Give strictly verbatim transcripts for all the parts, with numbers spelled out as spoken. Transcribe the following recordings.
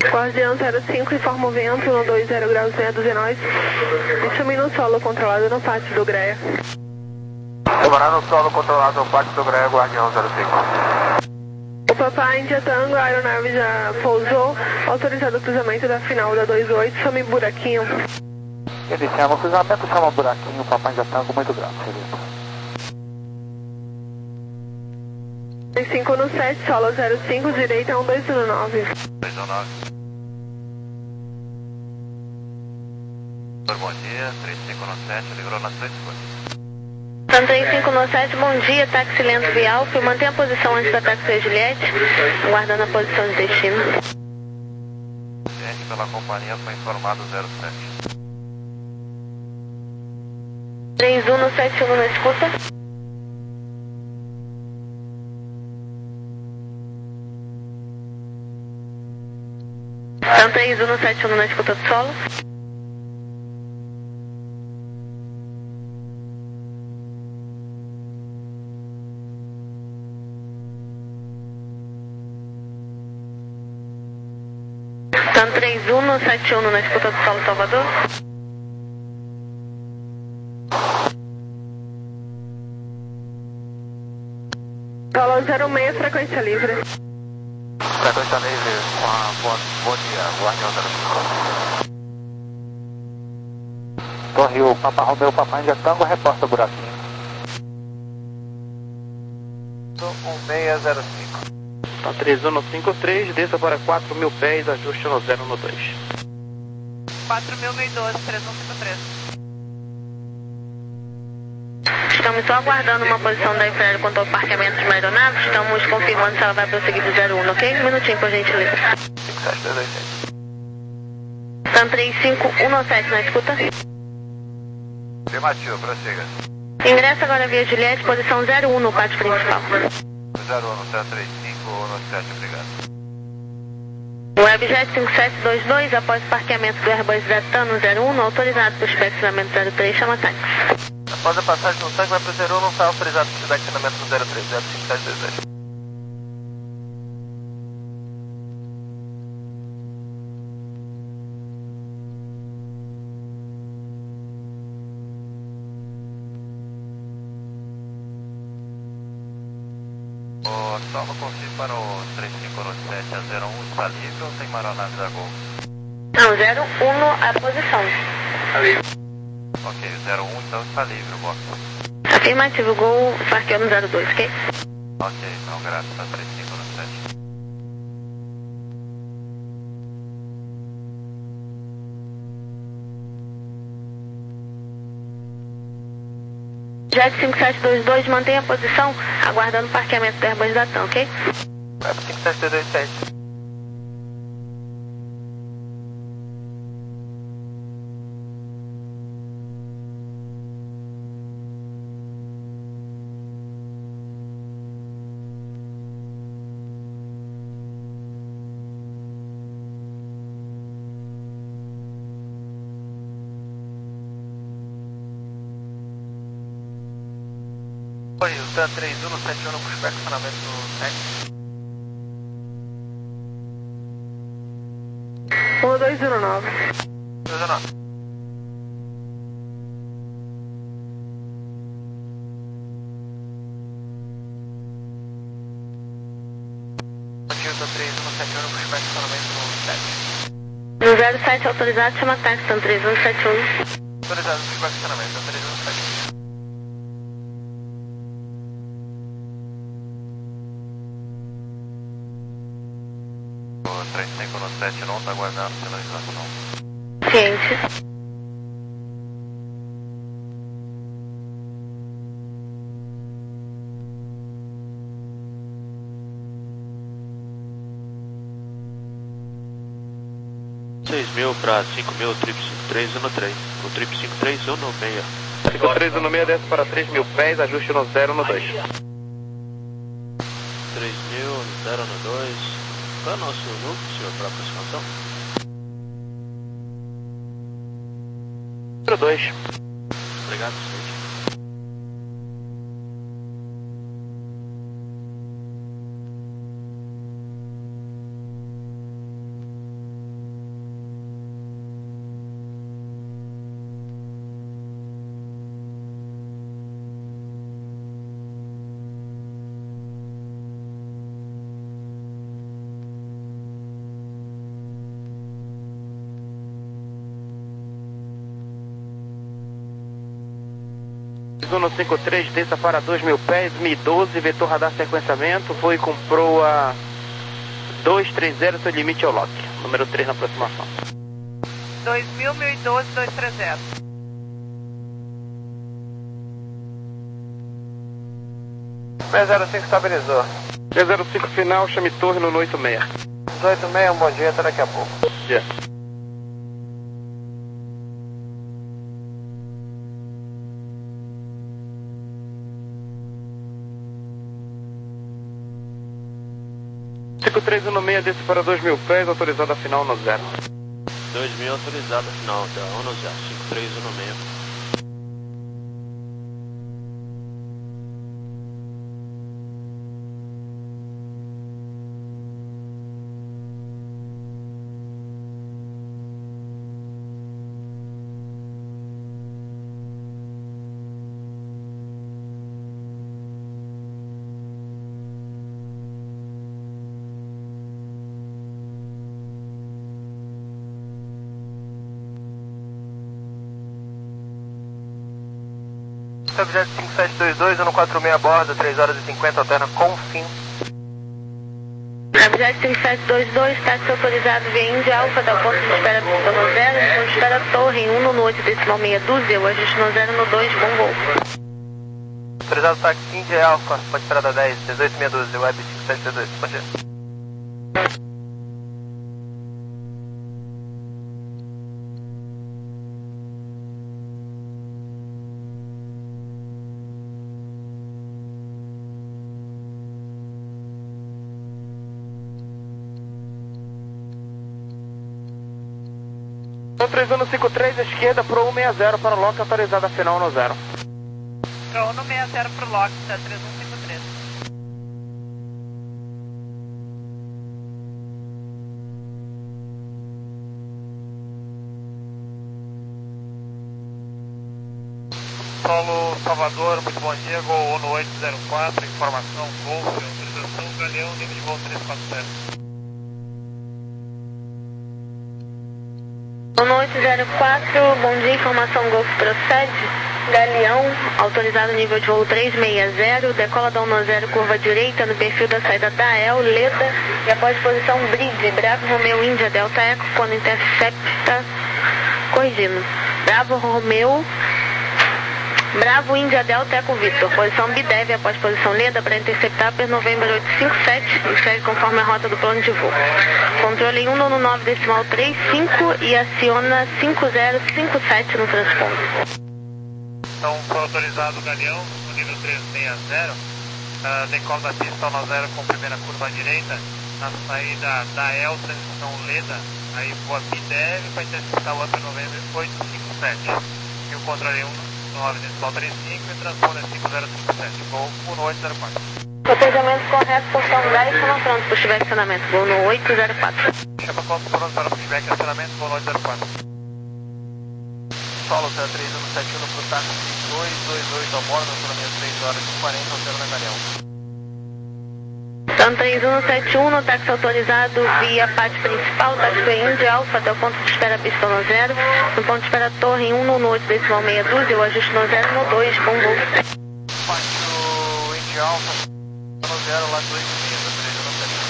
Guardião zero cinco, informa o vento, um dois zero graus meia dúzia nós. Deixa-me no solo controlado no pátio do Greia. Demorar no solo controlado no pátio do Greia, Guardião zero cinco. O Papai India Tango, a aeronave já pousou, autorizado o cruzamento da final da vinte e oito, some buraquinho. Ele chama o cruzamento, chama buraquinho, o Papai India Tango muito grande, Felipe. cinco no sete, solo zero cinco, direita um dois nove. dois nove. Bom dia, três cinco no sete, livrou na sua escolha. São três cinco no sete, bom dia, táxi lento via Alfa, mantenha a posição antes da táxi Juliette, aguardando a posição de destino. Gente, pela companhia foi informado zero sete. três um no sete um na escuta. São três um no sete um na escuta do solo. São três um no sete um na escuta do solo Salvador. Solo zero seis, frequência livre. Frequência livre, com a bom, bom dia, Guardião zero cinco. Torre o Papa Romeu, Papai India Tango, reporta buraquinho. um seis zero cinco. Tá três um no cinco três, desça para quatro mil pés, ajuste no zero no dois. quatro mil e doze, três um cinco três. Estamos só aguardando uma posição da Infraero quanto ao parqueamento de uma aeronave. Estamos confirmando se ela vai prosseguir do zero um, ok? Um minutinho, por gentileza. cinco sete dois dois sete. São três cinco um no sete na escuta. Afirmativo, prossiga. Ingressa agora via Juliette, posição zero um no pátio principal. zero um no zero três cinco no sete, obrigado. Webjet cinco sete dois dois, após o parqueamento do Airbus Zetano zero um, autorizado para o inspecionamento zero três, chama táxi. Após a passagem no tanque, vai pro zero um, não está autorizado para o destinamento no zero três zero cinco sete dois dois. O solo confirma para o três cinco no sete a zero um, está livre ou tem uma aeronave da Gol? Não, zero um no, a posição. Está livre. Ok, zero um então está livre o box. Afirmativo, Gol parqueou no zero dois, ok? Ok, então graças a três cinco no sete. Jet cinco sete dois dois, mantenha a posição, aguardando o parqueamento do Airbus Zetano, ok? Vai pro cinco sete dois sete. Oi, o T três um no sete um no inspecionamento no sete. um dois zero nove. dois nove. Aqui o T três um no sete um no inspecionamento no sete. No zero sete autorizado, chama táxi, são três um sete um. Autorizado no inspecionamento, T três um no sete um. três cinco no sete não está aguardando sinalização. Ciente. seis mil para cinco mil, trip cinco três um no três. O trip cinco três um no seis. cinco três um no seis, desce para três mil pés, ajuste no zero no dois. três mil, zero no dois. Qual é o nosso núcleo, senhor, para aproximação? zero dois. Obrigado, senhor. um cinco três, desça para dois mil pés, M I doze, vetor radar sequenciamento, foi com proa dois três zero, seu limite é o lock. Número três na aproximação. dois mil, mil e doze, dois três zero. seis zero cinco estabilizou. seis zero cinco final, chame torre no oito seis. dezoito e meia, um bom dia, até daqui a pouco. Yeah. cinco três um seis, desce para dois mil pés, autorizado a final no zero. dois mil autorizado a final, da um no zero, cinco três um seis. Objeto cinco sete dois dois, um quatro seis a bordo, três horas e cinquenta, alterna com fim. Objeto cinco sete dois dois, táxi autorizado via Índia Alfa, da ponto de espera pista no zero, ponto de espera torre em um no oito decimal meia dúzia, o ajuste no zero no dois, bom voo. Autorizado táxi Índia Alfa, pode esperar da dez, dezoito meia dúzia, web cinco sete dois dois, bom dia. três um cinco três, esquerda, pro um seis zero para o lock, autorizada final no zero. Pro um seis zero pro lock, tá três um cinco três. Solo Salvador, muito bom dia, Gol Uno oito zero quatro, informação, Golf, autorização, Galeão, nível de voo três quatro zero. um oito zero quatro, bom dia, informação Golf procede, Galeão, autorizado nível de voo três seis zero, decola da um zero, curva direita, no perfil da saída da El, Leda, e após posição Bridge, Bravo Romeo Índia Delta Eco, quando intercepta, corrigindo, Bravo Romeo, Bravo Índia Delta Eco Victor, posição Bidev após posição Leda para interceptar per November oito cinco sete e segue conforme a rota do plano de voo. Controle em um no nove decimal três cinco e aciona cinco zero cinco sete no transponto. Então foi autorizado o Galeão, no nível três seis zero, uh, decola da pista um zero com primeira curva à direita, na saída da El, transição Leda, aí voa Bidev para interceptar o Upper November oito cinco sete. E o controle um nove decimal trinta e cinco e transponder cinco zero cinco sete, voo Uno oito zero quatro. Protejamento correto, portão dez, estamos pronto para o pushback e acionamento, voo no oito zero quatro. Chama conta pronto para o pushback e acionamento, voo no oito zero quatro. Solo zero três um sete um para o táxi dois dois oito a bordo, autonomia três horas e quarenta, altera na Galeão. Então três um sete um, no táxi autorizado via pátio principal, táxi Índia Alfa, até o ponto de espera pista no zero, no ponto de espera torre em um no oito decimal meia dúzia, o ajuste no zero no dois, bom voo. Pátio Índia Alfa, no zero, lá dois e meia, três um sete um.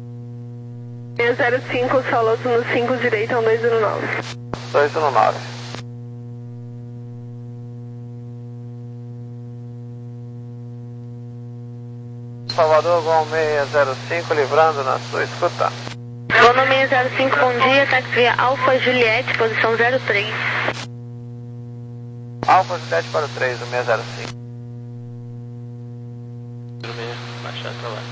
seis zero cinco, Soloto no cinco direito, um dois zero nove. dois um nove. Salvador, Gol seis zero cinco, livrando na sua escuta. Gol seis zero cinco, bom dia, táxi via Alfa Juliette, posição zero três. Alfa Juliette para o três, o seis zero cinco. Baixar pra lá.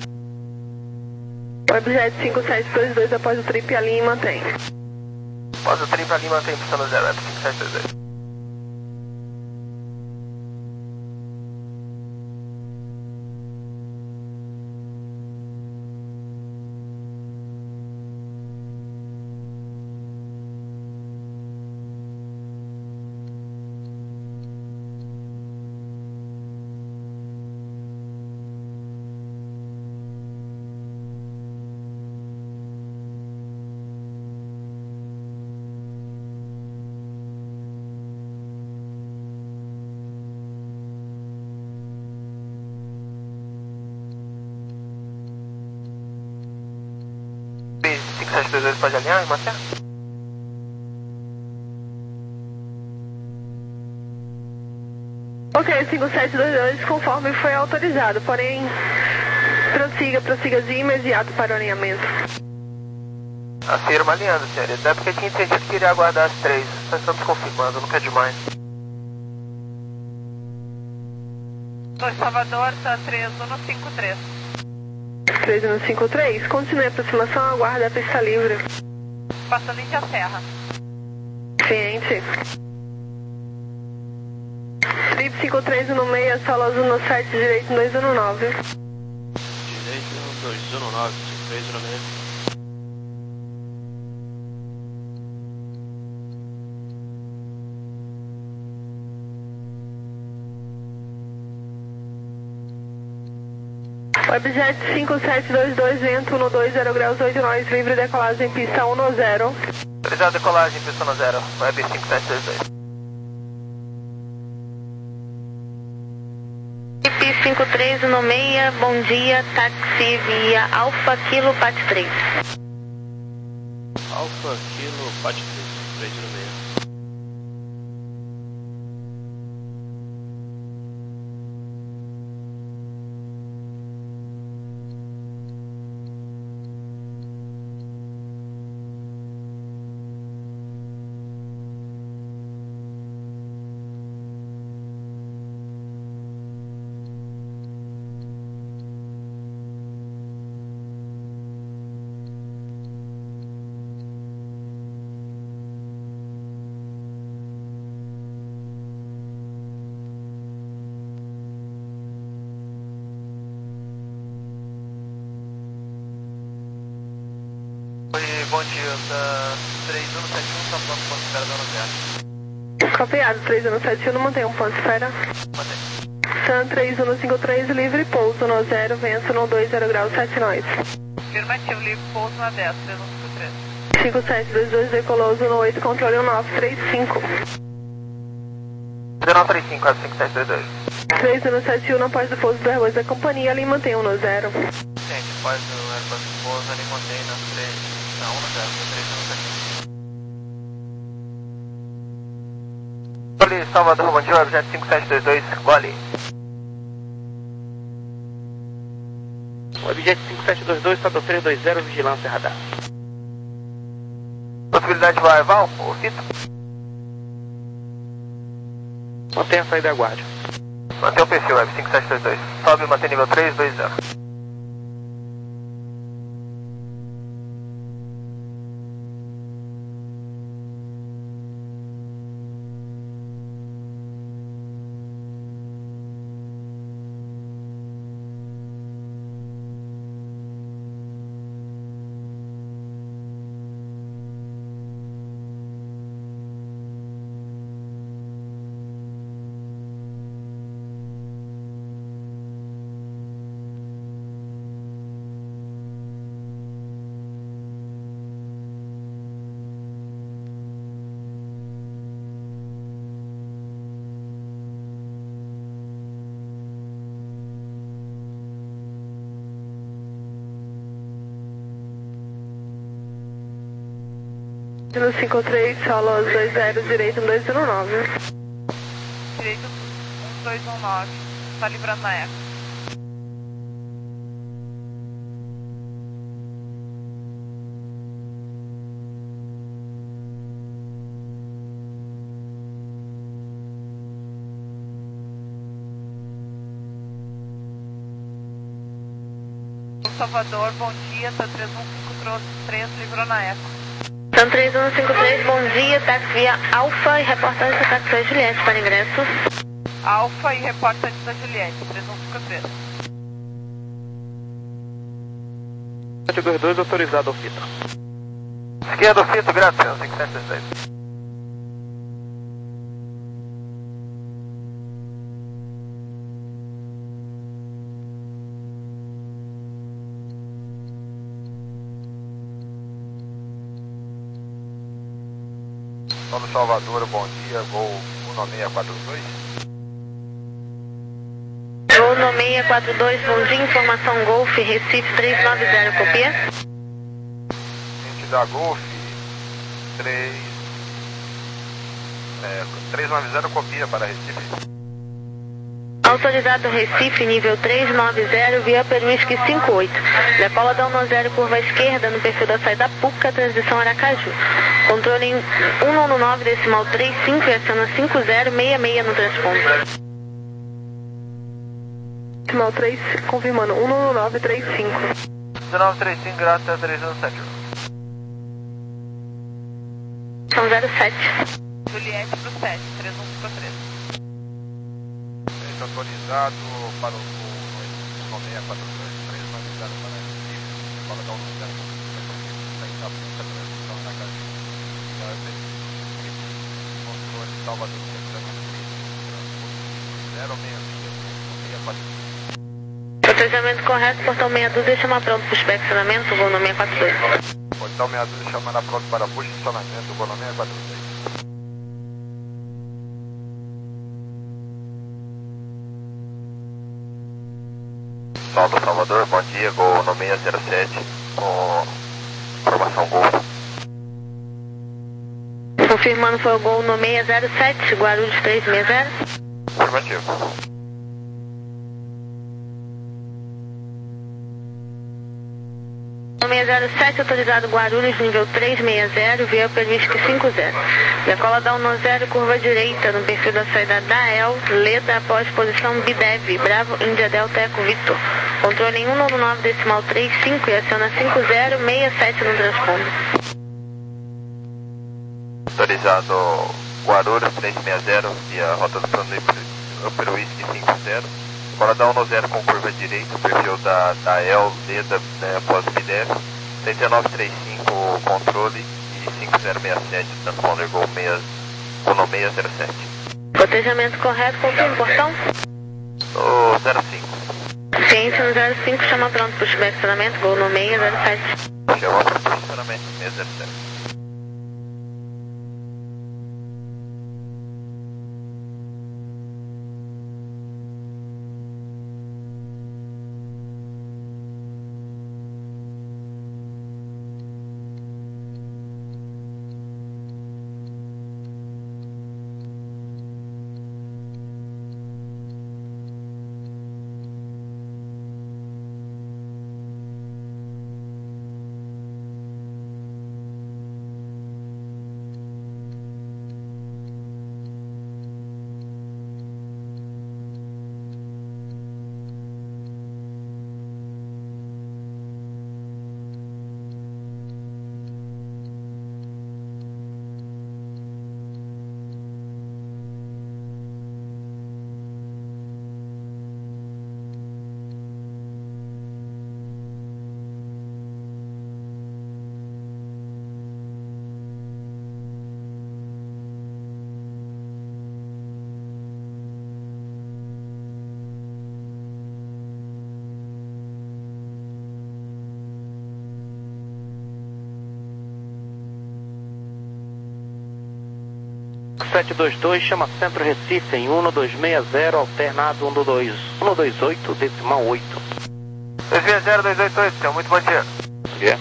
Webjet cinco sete dois dois após o trip, a linha mantém. Após o trip, a linha mantém pista no zero, Web cinco sete dois dois. cinco sete dois dois pode alinhar, Marcelo? Ok, cinco sete dois dois, conforme foi autorizado, porém, prossiga, prossiga de imediato para o alinhamento. Afirma alinhando, senhorita. É porque tinha entendido que iria aguardar as três. Nós estamos confirmando, nunca é demais. dois Salvador, tá três um cinco três. três um cinco três, continue a aproximação, aguarda a pista livre. Passando em a serra. Ciente. Trip cinco três um seis, solos um sete, direito dois um nove. Direito dois um nove, cinco três um seis. Webjet cinco sete dois dois, vento um dois zero graus oito nós, livre decolagem pista um zero. Autorizado decolagem pista no zero, Web cinco sete dois dois. Trip cinco três um seis, bom dia, táxi via Alfa Kilo Pat três. Alfa Kilo Pat três, três um seis. Oi, bom dia, da três um sete um, está pronto para espera da zero. Copiado, três um sete um, mantém um ponto espera. Mantém. Sun três um cinco três, livre, pouso no zero, vento no dois zero graus sete nós. Afirmativo, livre, pouso na dez, três um cinco três. cinco sete dois dois, decoloso no oito, controle um nove três cinco. zero nove três cinco, Web cinco sete dois dois. três um sete um, após o pouso do Airbus da companhia, ali mantém um no zero. Gente, após o Airbus pouso, ali mantém na três. Não, um no zero, três um sete um. Gole, Salvador, bom dia, Webjet cinco sete dois dois, Gole. Webjet cinco sete dois dois, Estado três dois zero, vigilância radar. Possibilidade de Val ou Fito? Mantenha a saída e aguarde. Mantém o perfil, Web cinco sete dois dois. Sobe e mantém nível três dois zero. No cinco três, solo dois zero, direito um dois um nove. Direito um dois um nove, está livrando na eco. Salvador, bom dia, tá três um cinco três, livrou na Eco. São três um cinco três, bom dia, táxi via Alfa e reporta antes do táxi Juliette para ingresso. Alfa e reporta antes da Juliette, três um cinco três. sete dois dois, autorizado ao fito. Esquerda ao fito, graças, cinco sete seis seis. Solo Salvador, bom dia, voo um nove seis quatro dois. Gol no seis quatro dois, bom dia, informação Golf, Recife três nove zero, copia. Sentido a Golf, três, é, três nove zero, copia para Recife. Autorizado Recife, nível três nove zero, via Peruísque cinco oito. Decola da um zero, curva esquerda, no perfil da saída Puca, transição Aracaju. Controle em cento e nove, decimal trinta e cinco e aciona cinco zero seis seis no transponder. Decimal três, confirmando, cento e nove trinta e cinco. dezenove trinta e cinco, graças, três um sete. São zero sete. Juliette pro sete, três um cinco três. Autorizado para o voo um seis quatro dois, três nove zero para Recife, decola da um zero, saída Puca, transição Aracaju. Controle Salvador, zero seis seis quatro. Procedimento correto, portão meia dúzia, chama pronto para o inspecionamento, voo no seis quatro dois. Portão meia dúzia, chamando pronto para posicionamento, voo no seis quatro dois. Saldo Salvador, bom dia, gol no seis zero sete, com formação Gol. Confirmando, foi o gol no seis zero sete, Guarulhos três seis zero. Afirmativo. No seis zero sete, autorizado Guarulhos, nível três seis zero, via Peruísque cinco zero. Decola da um zero, curva direita, no perfil da saída da El, Leda, após posição Bidev, Bravo, Índia Delta, Eco Victor. Controle em cento e nove, decimal trinta e cinco e aciona cinco zero seis sete no transponder. Autorizado Guarulhos três seis zero, via rota do plano Peruísque cinco zero. Agora dá um zero com curva direita, perfil da, da El, Leda, né, após B D F, trinta e nove trinta e cinco controle e cinco zero seis sete, transponder Gol no seis zero sete. Cotejamento correto, confirma, portão? O zero cinco. Ciente no zero cinco, chama pronto para o inspecionamento, gol no seis zero sete. Chama para o posicionamento seis zero sete. sete dois dois, chama Centro Recife em um dois seis zero, alternado um dois oito, decimal oito. dois seis zero dois oito oito, então, muito bom dia. Yeah.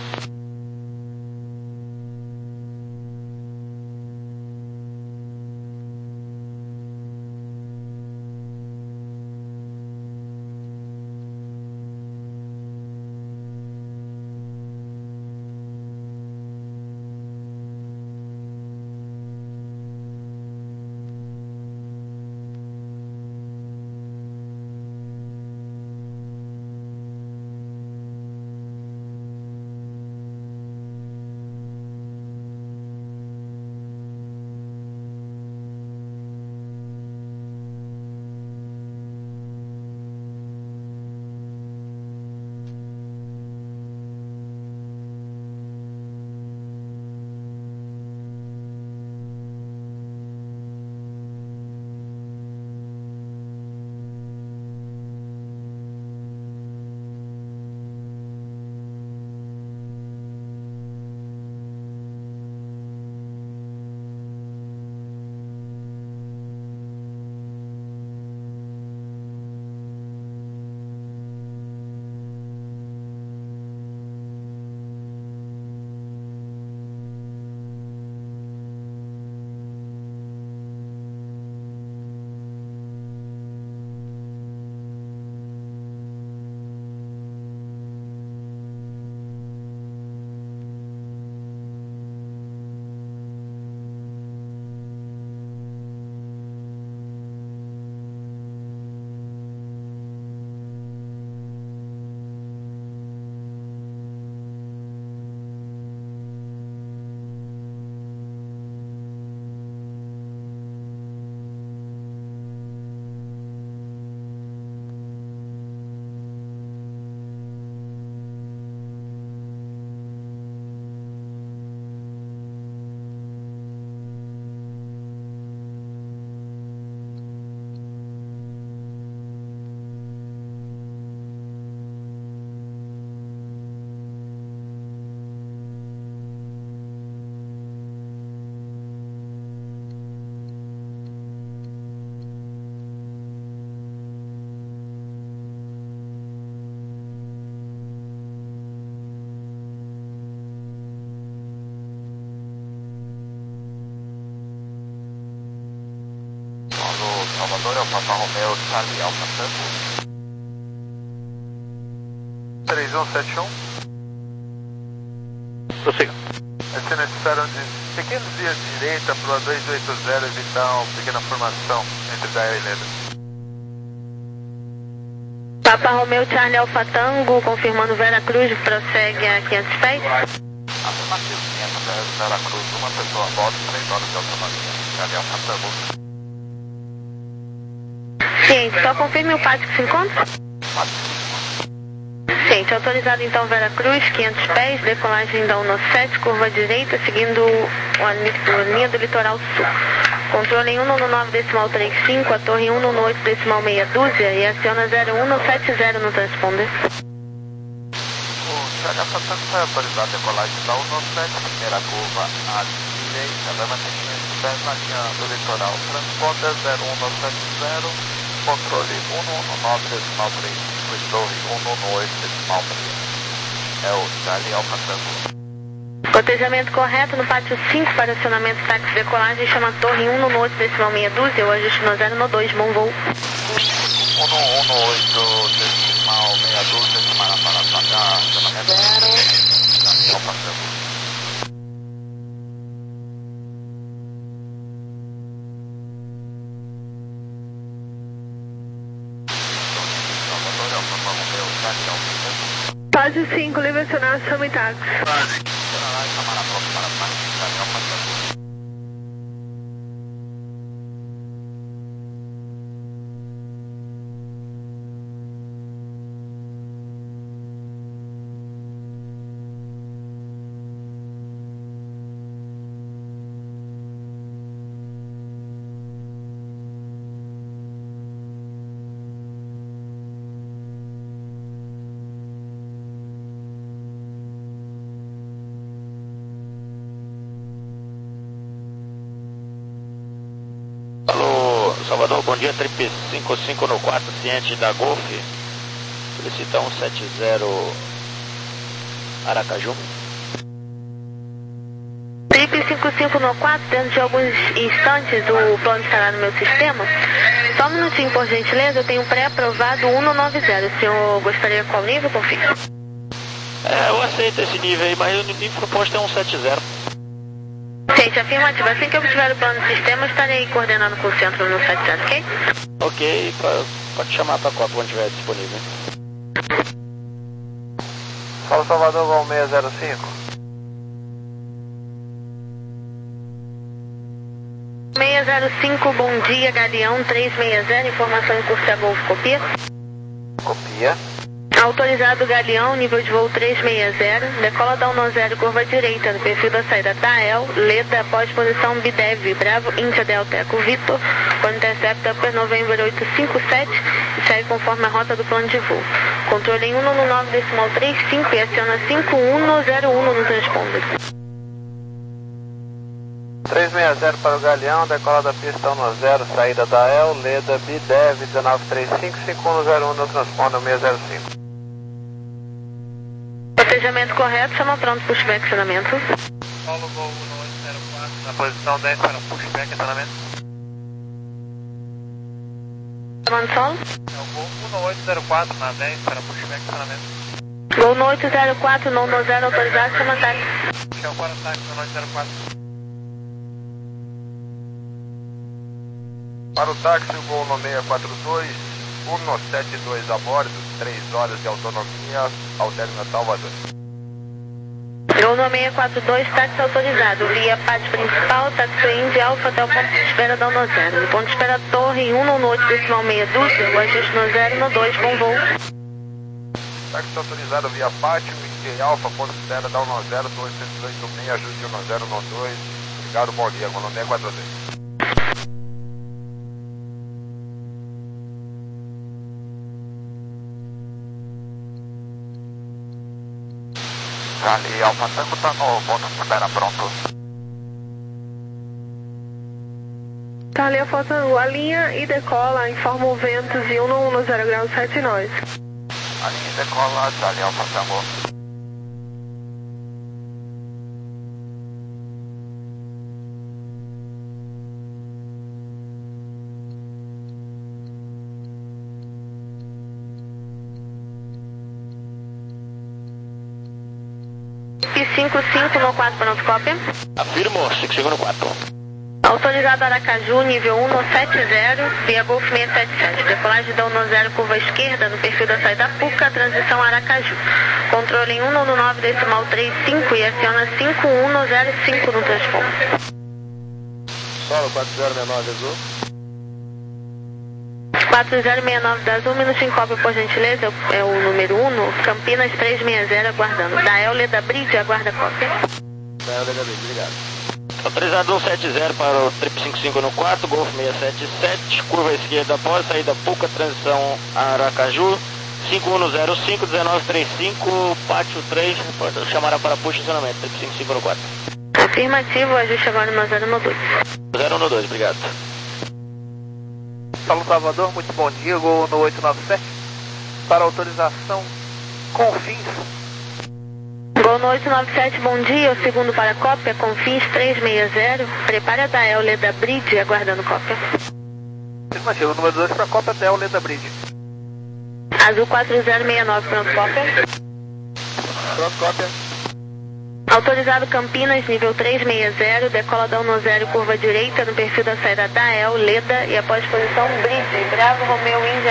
Salvador, é o Papa Romeo, Charlie Alfa Tango. três um sete um. Prossiga. É se necessário de pequenos vias de direita para o A dois oito zero evitar uma pequena formação entre Dael e Leda. Papa Romeo, Charlie Alfa Tango, confirmando Vera Cruz, prossegue a quinhentos pés. Afirmativo, quinhentos pés, Vera Cruz, uma pessoa a bordo, três horas de autonomia. Charlie Alfa Tango. Ciente, só confirme o pátio que se encontra. Ciente, autorizado então Vera Cruz, quinhentos pés, decolagem da Uno sete, curva direita, seguindo a linha do litoral sul. Controle em cento e nove decimal trinta e cinco, a torre cento e oito decimal meia dúzia e aciona zero um sete zero no transponder. O Charlie Alfa Tango foi autorizado a decolagem da Uno sete, primeira curva à direita, vai mantenimento dez na linha do litoral. Transponder zero um sete zero, controle cento e nove decimal trinta e cinco e torre cento e oito decimal meia. É o Charlie Alfa Tango. Cotejamento correto no pátio cinco para acionamento táxi de decolagem, chama torre cento e oito decimal meia dúzia, o ajuste no zero no dois, bom voo. cento e oito decimal meia dúzia, para para para acionamento Charlie Alfa Tango. Fase cinco, livre acionar Sami Táxi. Alô, Salvador, bom dia, Trip cinco cinco no quatro, ciente da Golf. Solicita cento e setenta Aracaju. Trip cinco cinco no quatro, dentro de alguns instantes o plano estará no meu sistema. Só um minutinho, por gentileza, eu tenho pré-aprovado cento e noventa. O senhor gostaria qual nível, confirma? É, eu aceito esse nível aí, mas o nível proposto é cento e setenta. Gente, afirmativa. Assim que eu tiver o plano do sistema, eu estarei coordenando com o centro no setenta, ok? Ok, pode chamar para quando estiver disponível. Fala Salvador, vão seis zero cinco. seis zero cinco, bom dia, Galeão três seis zero, informação em curso a Golf, copia? Copia. Autorizado Galeão, nível de voo três seis zero, decola da Uno zero, curva direita, no perfil da saída da El, Leda, após posição Bidev, Bravo, Índia Delta, Eco Vitor, quando intercepta per November oitocentos e cinquenta e sete e segue conforme a rota do plano de voo. Controle em cento e nove decimal trinta e cinco e aciona cinco um zero um no transponder. três seis zero para o Galeão, decola da pista Uno zero, saída da El, Leda, Bidev, um nove três cinco, cinco um zero um no transponder seis zero cinco. Protejamento correto, chama pronto, pushback, acionamento. Paulo Gol Uno oito zero quatro, na posição dez para pushback, acionamento. Chamando solo. É o Gol Uno oito zero quatro, na dez para pushback, acionamento. Gol no oito zero quatro, não no zero, autorizado, chama táxi. Shell para táxi, no oito zero quatro. Para o táxi, o Gol no seis quatro dois, Uno sete dois a bordo, três horas de autonomia, ao término Salvador. Gol no seis quatro dois, táxi autorizado, via pátio principal, táxi Indy Alfa até o ponto de espera da Uno zero. No ponto de espera torre cento e oito decimal meia dúzia, o ajuste no zero no dois, bom voo. Táxi autorizado via pátio, Indy Alfa, ponto de espera da Uno zero, dois oito oito seis, ajuste Uno zero no dois. Obrigado, bom dia, Gol no seis quatro dois. Charlie Alfa Tango tá no ponto de espera pronto. Charlie Alfa Tango, alinha e decola, informa o ventos e cento e dez graus sete nós. Alinha e decola, Charlie Alfa Tango. cinco cinco no quatro, pronto, cópia. Afirmo, cinco cinco no quatro. Autorizado Aracaju, nível um no sete zero, via Golf seis sete sete. Decolagem da um no zero, curva esquerda, no perfil da saída Puca, transição Aracaju. Controle em um no nove, decimal três cinco e aciona cinco um no zero cinco no transponder. Solo quatro zero seis nove azul. quatro zero seis nove da Azul, minutinho cópia por gentileza, é o número um, no Campinas três seis zero, aguardando. Da El Leda Bridge, aguarda cópia. Da El Leda Bridge, obrigado. Autorizado cento e setenta para o trip cinco cinco no quatro, Golf seis sete sete, curva esquerda após, saída Puca, transição Aracaju, cinco um no zero cinco, dezenove trinta e cinco, pátio três, chamará para push funcionamento, trip cinco cinco no quatro. Afirmativo, ajuste agora no zero um dois. zero um dois, obrigado. Saulo Salvador, muito bom dia, Gol no oito nove sete, para autorização Confins. Gol no oito nove sete, bom dia, o segundo para cópia, Confins três seis zero, prepare a da El Leda Bridge, aguardando cópia. Afirmativo, número dois para cópia, da El Leda Bridge. Azul quatro zero seis nove, pronto, cópia. Pronto, cópia. Autorizado Campinas, nível três seis zero, decola da um no zero, curva direita, no perfil da saída da El Leda e após posição Bridge, Bravo Romeo Índia.